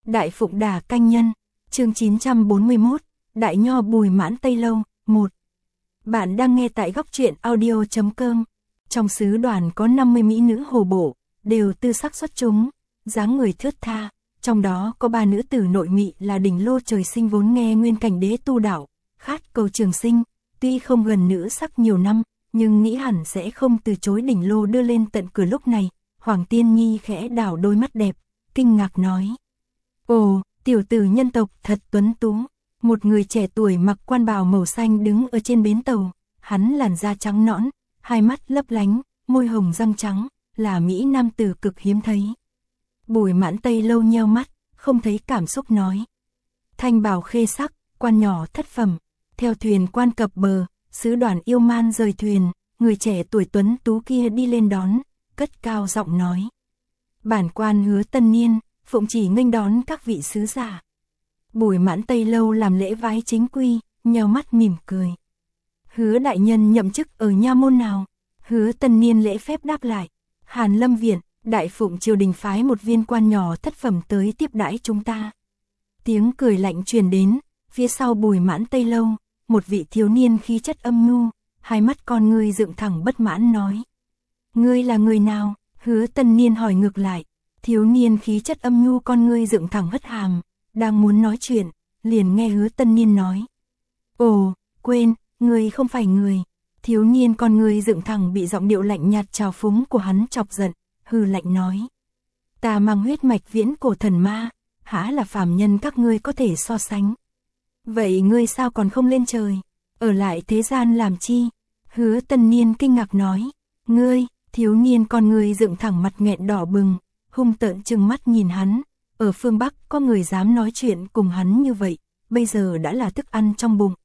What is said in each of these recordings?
Đại Phụng Đà Canh Nhân, chương 941, Đại Nho Bùi Mãn Tây Lâu, 1. Bạn đang nghe tại góc truyện audio.com. Trong sứ đoàn có 50 mỹ nữ hồ bộ, đều tư sắc xuất chúng, dáng người thướt tha, trong đó có 3 nữ tử nội mị là đỉnh lô trời sinh vốn nghe nguyên cảnh đế tu đạo, khát cầu trường sinh, tuy không gần nữ sắc nhiều năm, nhưng nghĩ hẳn sẽ không từ chối đỉnh lô đưa lên tận cửa. Lúc này, Hoàng Tiên Nhi khẽ đảo đôi mắt đẹp, kinh ngạc nói: "Ồ, tiểu tử nhân tộc thật tuấn tú." Một người trẻ tuổi mặc quan bào màu xanh đứng ở trên bến tàu, hắn làn da trắng nõn, hai mắt lấp lánh, môi hồng răng trắng, là mỹ nam tử cực hiếm thấy. Bùi Mãn Tây Lâu nheo mắt, không thấy cảm xúc nói: "Thanh bào khê sắc, quan nhỏ thất phẩm." Theo thuyền quan cập bờ, sứ đoàn Yêu Man rời thuyền, người trẻ tuổi tuấn tú kia đi lên đón, cất cao giọng nói: "Bản quan Hứa Tân Niên, phụng chỉ nghênh đón các vị sứ giả." Bùi Mãn Tây Lâu làm lễ vái chính quy, nheo mắt mỉm cười: "Hứa đại nhân nhậm chức ở nha môn nào?" Hứa Tân Niên lễ phép đáp lại: "Hàn Lâm Viện, Đại Phụng triều đình phái một viên quan nhỏ thất phẩm tới tiếp đãi chúng ta." Tiếng cười lạnh truyền đến, phía sau Bùi Mãn Tây Lâu, một vị thiếu niên khí chất âm nhu, hai mắt con ngươi dựng thẳng bất mãn nói: "Ngươi là người nào?" Hứa Tân Niên hỏi ngược lại. Thiếu niên khí chất âm nhu con ngươi dựng thẳng hất hàm, đang muốn nói chuyện, liền nghe Hứa Tân Niên nói: "Ồ, quên, ngươi không phải người." Thiếu niên con ngươi dựng thẳng bị giọng điệu lạnh nhạt trào phúng của hắn chọc giận, hừ lạnh nói: "Ta mang huyết mạch viễn cổ thần ma, há là phàm nhân các ngươi có thể so sánh. Vậy ngươi sao còn không lên trời, ở lại thế gian làm chi?" Hứa Tân Niên kinh ngạc nói: "Ngươi?" Thiếu niên con ngươi dựng thẳng mặt nghẹn đỏ bừng, hung tợn trừng mắt nhìn hắn, ở phương Bắc có người dám nói chuyện cùng hắn như vậy, bây giờ đã là thức ăn trong bụng.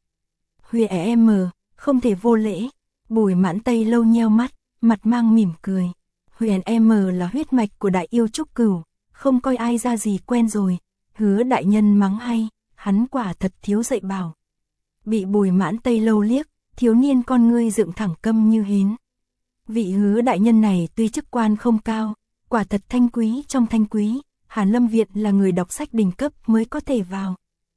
"Huyền không thể vô lễ." Bùi Mãn Tây Lâu nheo mắt, mặt mang mỉm cười: "Huyền là huyết mạch của đại yêu trúc cửu, không coi ai ra gì quen rồi." Hứa đại nhân mắng hay, hắn quả thật thiếu dạy bảo. Bị Bùi Mãn Tây Lâu liếc, thiếu niên con ngươi dựng thẳng câm như hến. Vị Hứa đại nhân này tuy chức quan không cao, quả thật thanh quý trong thanh quý, Hàn Lâm Viện là người đọc sách đỉnh cấp mới có thể vào.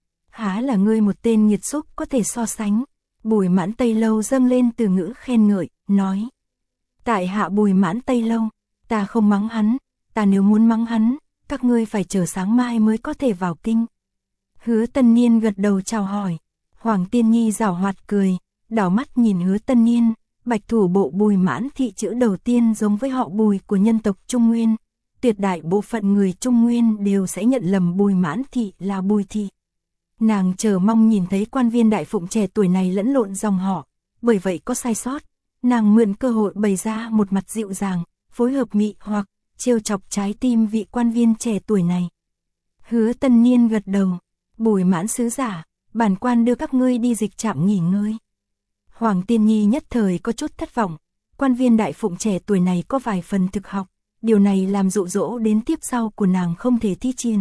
Há là ngươi một tên nghiệt xúc có thể so sánh. Bùi Mãn Tây Lâu dâng lên từ ngữ khen ngợi, nói: "Tại hạ Bùi Mãn Tây Lâu, ta không mắng hắn, ta nếu muốn mắng hắn, các ngươi phải chờ sáng mai mới có thể vào kinh." Hứa Tân Niên gật đầu chào hỏi. Hoàng Tiên Nhi giảo hoạt cười, đảo mắt nhìn Hứa Tân Niên. Bạch thủ bộ Bùi Mãn thị chữ đầu tiên giống với họ Bùi của nhân tộc Trung Nguyên. Tuyệt đại bộ phận người Trung Nguyên đều sẽ nhận lầm Bùi Mãn thị là Bùi thị. Nàng chờ mong nhìn thấy quan viên Đại Phụng trẻ tuổi này lẫn lộn dòng họ, bởi vậy có sai sót, nàng mượn cơ hội bày ra một mặt dịu dàng, phối hợp mị hoặc trêu chọc trái tim vị quan viên trẻ tuổi này. Hứa Tân Niên gật đầu: "Bùi Mãn sứ giả, bản quan đưa các ngươi đi dịch trạm nghỉ ngơi." Hoàng Tiên Nhi nhất thời có chút thất vọng, quan viên Đại Phụng trẻ tuổi này có vài phần thực học, điều này làm dụ dỗ đến tiếp sau của nàng không thể thi triển.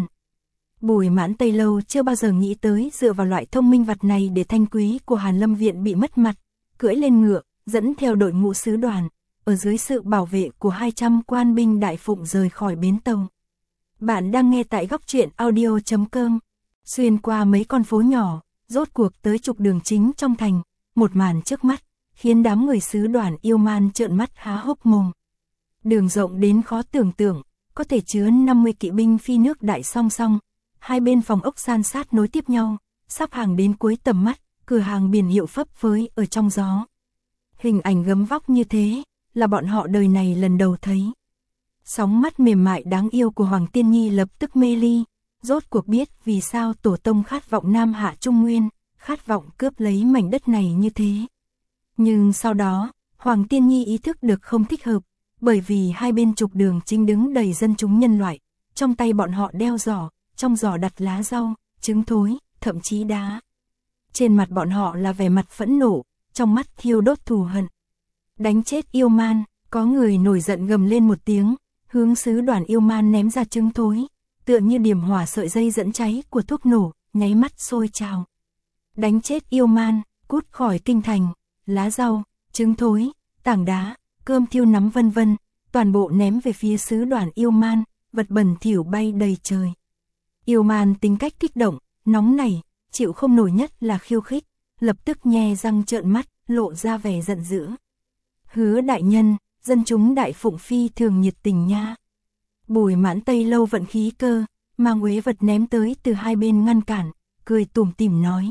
Bùi Mãn Tây Lâu chưa bao giờ nghĩ tới dựa vào loại thông minh vật này để thanh quý của Hàn Lâm Viện bị mất mặt, cưỡi lên ngựa, dẫn theo đội ngũ sứ đoàn, ở dưới sự bảo vệ của 200 quan binh Đại Phụng rời khỏi bến tàu. Bạn đang nghe tại góc truyện audio.com. Xuyên qua mấy con phố nhỏ, rốt cuộc tới trục đường chính trong thành, một màn trước mắt khiến đám người sứ đoàn Yêu Man trợn mắt há hốc mồm. Đường rộng đến khó tưởng tượng, có thể chứa 50 kỵ binh phi nước đại song song, hai bên phòng ốc san sát nối tiếp nhau, sắp hàng đến cuối tầm mắt, cửa hàng biển hiệu phấp phới ở trong gió. Hình ảnh gấm vóc như thế, là bọn họ đời này lần đầu thấy. Sóng mắt mềm mại đáng yêu của Hoàng Tiên Nhi lập tức mê ly, rốt cuộc biết vì sao tổ tông khát vọng Nam Hạ Trung Nguyên, khát vọng cướp lấy mảnh đất này như thế. Nhưng sau đó, Hoàng Tiên Nhi ý thức được không thích hợp, bởi vì hai bên trục đường chính đứng đầy dân chúng nhân loại, trong tay bọn họ đeo giỏ, trong giỏ đặt lá rau, trứng thối, thậm chí đá. Trên mặt bọn họ là vẻ mặt phẫn nộ, trong mắt thiêu đốt thù hận. Đánh chết Yêu Man, có người nổi giận gầm lên một tiếng, hướng sứ đoàn Yêu Man ném ra trứng thối, tựa như điểm hỏa sợi dây dẫn cháy của thuốc nổ, nháy mắt sôi trào. Đánh chết Yêu Man, cút khỏi kinh thành, lá rau, trứng thối, tảng đá, cơm thiêu nắm vân vân, toàn bộ ném về phía sứ đoàn Yêu Man, vật bẩn thỉu bay đầy trời. Yêu Man tính cách kích động, nóng nảy, chịu không nổi nhất là khiêu khích, lập tức nhe răng trợn mắt, lộ ra vẻ giận dữ. Hứa đại nhân, dân chúng Đại Phụng phi thường nhiệt tình nha. Bùi Mãn Tây Lâu vận khí cơ, mang uế vật ném tới từ hai bên ngăn cản, cười tủm tỉm nói.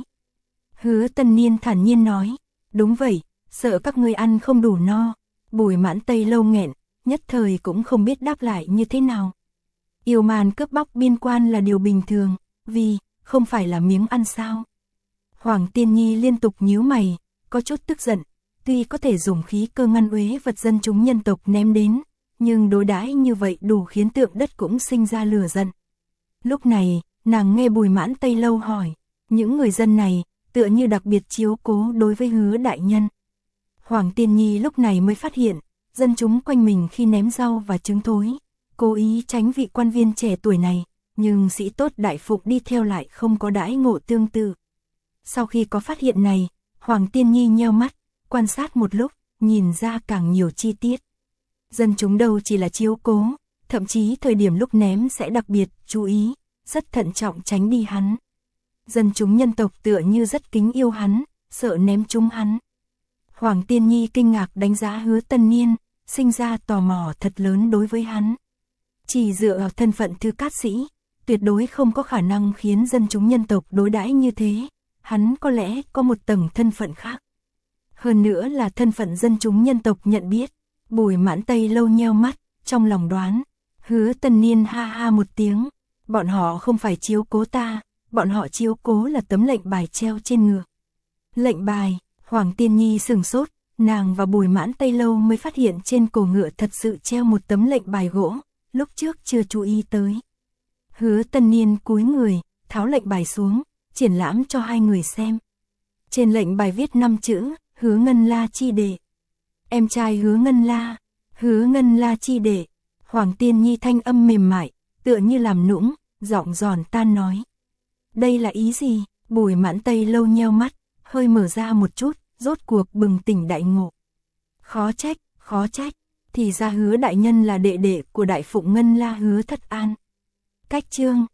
Hứa Tân Niên thản nhiên nói, đúng vậy, sợ các ngươi ăn không đủ no. Bùi Mãn Tây Lâu nghẹn, nhất thời cũng không biết đáp lại như thế nào. Yêu Man cướp bóc biên quan là điều bình thường, vì không phải là miếng ăn sao. Hoàng Tiên Nhi liên tục nhíu mày, có chút tức giận, tuy có thể dùng khí cơ ngăn uế vật dân chúng nhân tộc ném đến, nhưng đối đãi như vậy đủ khiến tượng đất cũng sinh ra lửa giận. Lúc này, nàng nghe Bùi Mãn Tây Lâu hỏi, những người dân này, tựa như đặc biệt chiếu cố đối với Hứa đại nhân. Hoàng Tiên Nhi lúc này mới phát hiện, dân chúng quanh mình khi ném rau và trứng thối, cố ý tránh vị quan viên trẻ tuổi này, nhưng sĩ tốt Đại Phụng đi theo lại không có đãi ngộ tương tự. Sau khi có phát hiện này, Hoàng Tiên Nhi nheo mắt, quan sát một lúc, nhìn ra càng nhiều chi tiết. Dân chúng đâu chỉ là chiếu cố, thậm chí thời điểm lúc ném sẽ đặc biệt chú ý, rất thận trọng tránh đi hắn. Dân chúng nhân tộc tựa như rất kính yêu hắn, sợ ném trúng hắn. Hoàng Tiên Nhi kinh ngạc đánh giá Hứa Tân Niên, sinh ra tò mò thật lớn đối với hắn. Chỉ dựa vào thân phận thư cát sĩ, tuyệt đối không có khả năng khiến dân chúng nhân tộc đối đãi như thế, hắn có lẽ có một tầng thân phận khác. Hơn nữa là thân phận dân chúng nhân tộc nhận biết. Bùi Mãn Tây Lâu nheo mắt, trong lòng đoán. Hứa Tân Niên ha ha một tiếng, bọn họ không phải chiếu cố ta, bọn họ chiếu cố là tấm lệnh bài treo trên ngựa. Lệnh bài, Hoàng Tiên Nhi sửng sốt, nàng và Bùi Mãn Tây Lâu mới phát hiện trên cổ ngựa thật sự treo một tấm lệnh bài gỗ, lúc trước chưa chú ý tới. Hứa Tân Niên cúi người, tháo lệnh bài xuống, triển lãm cho hai người xem. Trên lệnh bài viết 5 chữ, Hứa Ngân La chi đệ. Em trai Hứa Ngân La chi đệ. Hoàng Tiên Nhi thanh âm mềm mại, tựa như làm nũng, giọng giòn tan nói. Đây là ý gì? Bùi Mãn Tây Lâu nheo mắt, hơi mở ra một chút, rốt cuộc bừng tỉnh đại ngộ. Khó trách, thì ra Hứa đại nhân là đệ đệ của Đại Phụng Ngân La Hứa Thất An. Cách chương